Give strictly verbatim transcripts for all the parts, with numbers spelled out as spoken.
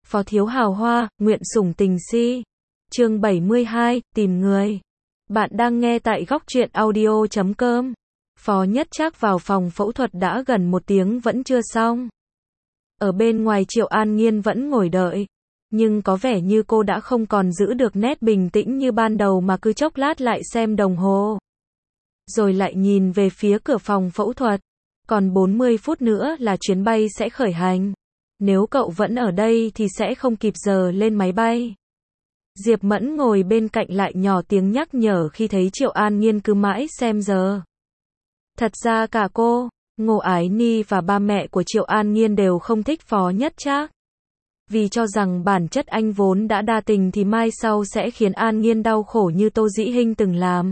Phó thiếu hào hoa, nguyện sủng tình si. Chương bảy mươi hai, tìm người. Bạn đang nghe tại góc truyện audio chấm com. Phó Nhất Trác vào phòng phẫu thuật đã gần một tiếng vẫn chưa xong. Ở bên ngoài Triệu An Nghiên vẫn ngồi đợi. Nhưng có vẻ như cô đã không còn giữ được nét bình tĩnh như ban đầu mà cứ chốc lát lại xem đồng hồ. Rồi lại nhìn về phía cửa phòng phẫu thuật. Còn bốn mươi phút nữa là chuyến bay sẽ khởi hành. Nếu cậu vẫn ở đây thì sẽ không kịp giờ lên máy bay. Diệp Mẫn ngồi bên cạnh lại nhỏ tiếng nhắc nhở khi thấy Triệu An Nghiên cứ mãi xem giờ. Thật ra cả cô, Ngô Ái Ni và ba mẹ của Triệu An Nghiên đều không thích Phó Nhất Trác. Vì cho rằng bản chất anh vốn đã đa tình thì mai sau sẽ khiến An Nghiên đau khổ như Tô Dĩ Hinh từng làm.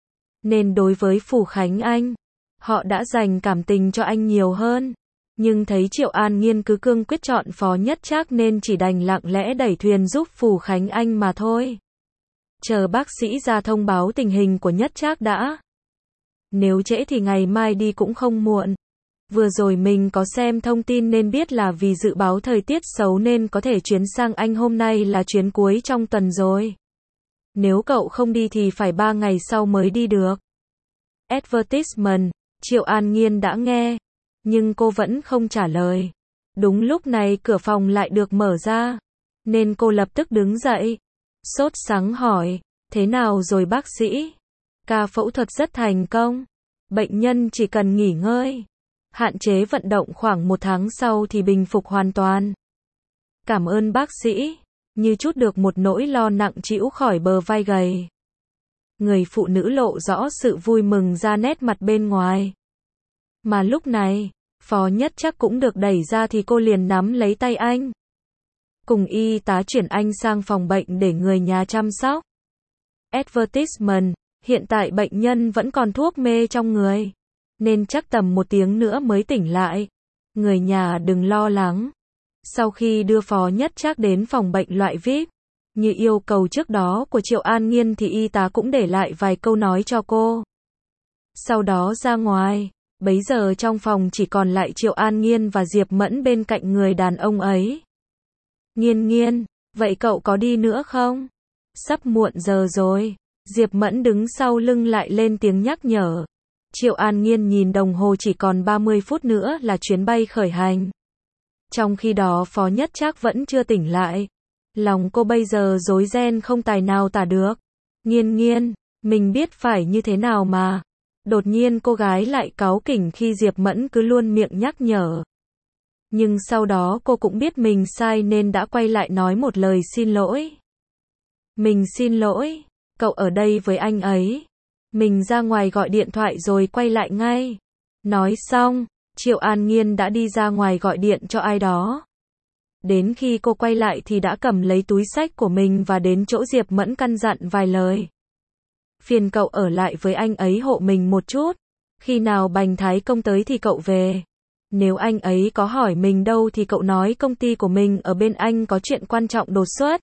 Nên đối với Phủ Khánh Anh, họ đã dành cảm tình cho anh nhiều hơn. Nhưng thấy Triệu An Nghiên cứ cương quyết chọn Phó Nhất Trác nên chỉ đành lặng lẽ đẩy thuyền giúp Phủ Khánh Anh mà thôi. Chờ bác sĩ ra thông báo tình hình của Nhất Trác đã. Nếu trễ thì ngày mai đi cũng không muộn. Vừa rồi mình có xem thông tin nên biết là vì dự báo thời tiết xấu nên có thể chuyến sang Anh hôm nay là chuyến cuối trong tuần rồi. Nếu cậu không đi thì phải ba ngày sau mới đi được. Advertisement, Triệu An Nghiên đã nghe. Nhưng cô vẫn không trả lời. Đúng lúc này cửa phòng lại được mở ra. Nên cô lập tức đứng dậy. Sốt sắng hỏi. Thế nào rồi bác sĩ? Ca phẫu thuật rất thành công. Bệnh nhân chỉ cần nghỉ ngơi. Hạn chế vận động khoảng một tháng sau thì bình phục hoàn toàn. Cảm ơn bác sĩ. Như chút được một nỗi lo nặng trĩu khỏi bờ vai gầy. Người phụ nữ lộ rõ sự vui mừng ra nét mặt bên ngoài. Mà lúc này, Phó Nhất Trác cũng được đẩy ra thì cô liền nắm lấy tay anh. Cùng y tá chuyển anh sang phòng bệnh để người nhà chăm sóc. Advertisement, hiện tại bệnh nhân vẫn còn thuốc mê trong người. Nên chắc tầm một tiếng nữa mới tỉnh lại. Người nhà đừng lo lắng. Sau khi đưa Phó Nhất Trác đến phòng bệnh loại vi ai pi, như yêu cầu trước đó của Triệu An Nghiên thì y tá cũng để lại vài câu nói cho cô. Sau đó ra ngoài. Bấy giờ trong phòng chỉ còn lại Triệu An Nghiên và Diệp Mẫn bên cạnh người đàn ông ấy. Nghiên Nghiên, vậy cậu có đi nữa không? Sắp muộn giờ rồi. Diệp Mẫn đứng sau lưng lại lên tiếng nhắc nhở. Triệu An Nghiên nhìn đồng hồ chỉ còn ba mươi phút nữa là chuyến bay khởi hành. Trong khi đó Phó Nhất Trác vẫn chưa tỉnh lại. Lòng cô bây giờ rối ren không tài nào tả được. Nghiên Nghiên, mình biết phải như thế nào mà. Đột nhiên cô gái lại cáu kỉnh khi Diệp Mẫn cứ luôn miệng nhắc nhở. Nhưng sau đó cô cũng biết mình sai nên đã quay lại nói một lời xin lỗi. Mình xin lỗi, cậu ở đây với anh ấy. Mình ra ngoài gọi điện thoại rồi quay lại ngay. Nói xong, Triệu An Nghiên đã đi ra ngoài gọi điện cho ai đó. Đến khi cô quay lại thì đã cầm lấy túi xách của mình và đến chỗ Diệp Mẫn căn dặn vài lời. Phiền cậu ở lại với anh ấy hộ mình một chút. Khi nào Bành Thái Công tới thì cậu về. Nếu anh ấy có hỏi mình đâu thì cậu nói công ty của mình ở bên Anh có chuyện quan trọng đột xuất.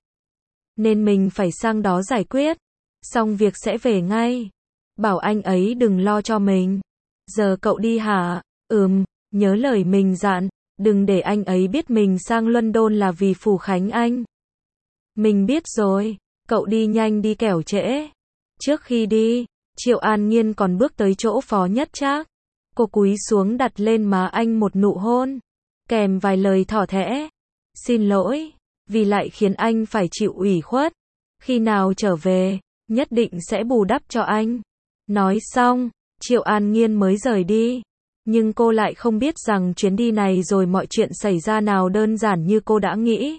Nên mình phải sang đó giải quyết. Xong việc sẽ về ngay. Bảo anh ấy đừng lo cho mình. Giờ cậu đi hả? Ừm, nhớ lời mình dặn. Đừng để anh ấy biết mình sang London là vì Phủ Khánh Anh. Mình biết rồi. Cậu đi nhanh đi kẻo trễ. Trước khi đi, Triệu An Nghiên còn bước tới chỗ Phó Nhất Trác. Cô cúi xuống đặt lên má anh một nụ hôn, kèm vài lời thỏ thẻ. Xin lỗi, vì lại khiến anh phải chịu ủy khuất. Khi nào trở về, nhất định sẽ bù đắp cho anh. Nói xong, Triệu An Nghiên mới rời đi. Nhưng cô lại không biết rằng chuyến đi này rồi mọi chuyện xảy ra nào đơn giản như cô đã nghĩ.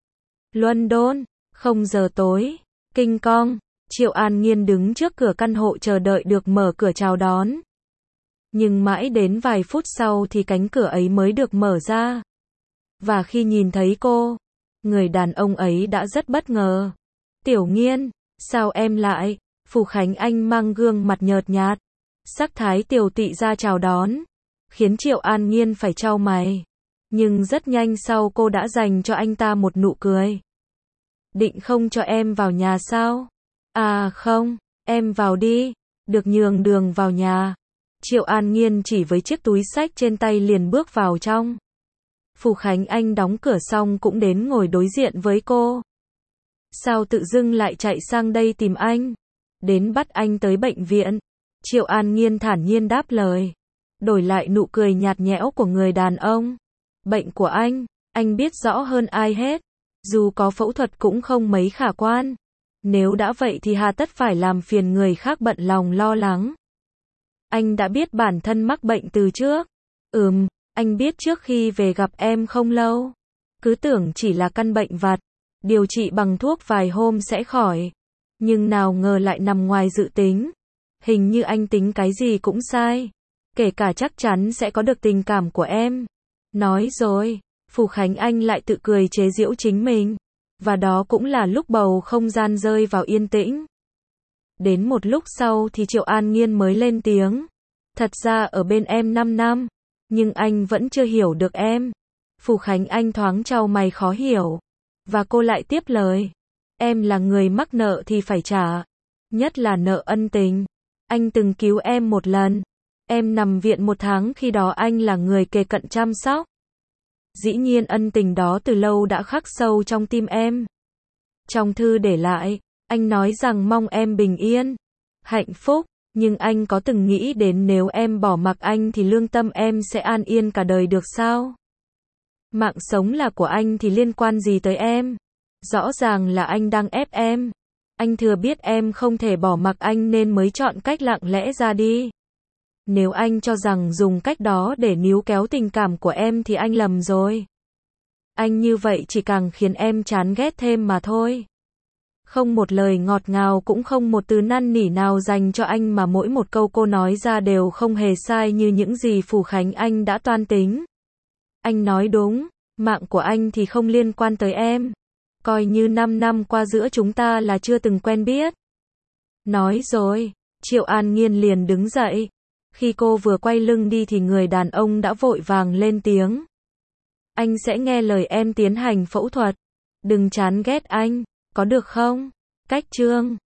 London, không giờ tối, King Kong. Triệu An Nghiên đứng trước cửa căn hộ chờ đợi được mở cửa chào đón. Nhưng mãi đến vài phút sau thì cánh cửa ấy mới được mở ra. Và khi nhìn thấy cô, người đàn ông ấy đã rất bất ngờ. Tiểu Nghiên, sao em lại? Phủ Khánh Anh mang gương mặt nhợt nhạt. Sắc thái tiều tụy ra chào đón. Khiến Triệu An Nghiên phải chau mày. Nhưng rất nhanh sau cô đã dành cho anh ta một nụ cười. Định không cho em vào nhà sao? À không, em vào đi, được nhường đường vào nhà. Triệu An Nghiên chỉ với chiếc túi xách trên tay liền bước vào trong. Phù Khánh Anh đóng cửa xong cũng đến ngồi đối diện với cô. Sao tự dưng lại chạy sang đây tìm anh? Đến bắt anh tới bệnh viện. Triệu An Nhiên thản nhiên đáp lời. Đổi lại nụ cười nhạt nhẽo của người đàn ông. Bệnh của anh, anh biết rõ hơn ai hết. Dù có phẫu thuật cũng không mấy khả quan. Nếu đã vậy thì hà tất phải làm phiền người khác bận lòng lo lắng. Anh đã biết bản thân mắc bệnh từ trước. Ừm, anh biết trước khi về gặp em không lâu. Cứ tưởng chỉ là căn bệnh vặt. Điều trị bằng thuốc vài hôm sẽ khỏi. Nhưng nào ngờ lại nằm ngoài dự tính. Hình như anh tính cái gì cũng sai. Kể cả chắc chắn sẽ có được tình cảm của em. Nói rồi, Phù Khánh Anh lại tự cười chế giễu chính mình. Và đó cũng là lúc bầu không gian rơi vào yên tĩnh. Đến một lúc sau thì Triệu An Nhiên mới lên tiếng. Thật ra ở bên em năm năm. Nhưng anh vẫn chưa hiểu được em. Phù Khánh Anh thoáng chau mày khó hiểu. Và cô lại tiếp lời. Em là người mắc nợ thì phải trả. Nhất là nợ ân tình. Anh từng cứu em một lần. Em nằm viện một tháng khi đó anh là người kề cận chăm sóc. Dĩ nhiên ân tình đó từ lâu đã khắc sâu trong tim em. Trong thư để lại, anh nói rằng mong em bình yên, hạnh phúc. Nhưng anh có từng nghĩ đến nếu em bỏ mặc anh thì lương tâm em sẽ an yên cả đời được sao? Mạng sống là của anh thì liên quan gì tới em? Rõ ràng là anh đang ép em. Anh thừa biết em không thể bỏ mặc anh nên mới chọn cách lặng lẽ ra đi. Nếu anh cho rằng dùng cách đó để níu kéo tình cảm của em thì anh lầm rồi. Anh như vậy chỉ càng khiến em chán ghét thêm mà thôi. Không một lời ngọt ngào cũng không một từ năn nỉ nào dành cho anh mà mỗi một câu cô nói ra đều không hề sai như những gì Phù Khánh Anh đã toan tính. Anh nói đúng, mạng của anh thì không liên quan tới em. Coi như năm năm qua giữa chúng ta là chưa từng quen biết. Nói rồi, Triệu An Nhiên liền đứng dậy. Khi cô vừa quay lưng đi thì người đàn ông đã vội vàng lên tiếng. Anh sẽ nghe lời em tiến hành phẫu thuật. Đừng chán ghét anh, có được không? Cách chương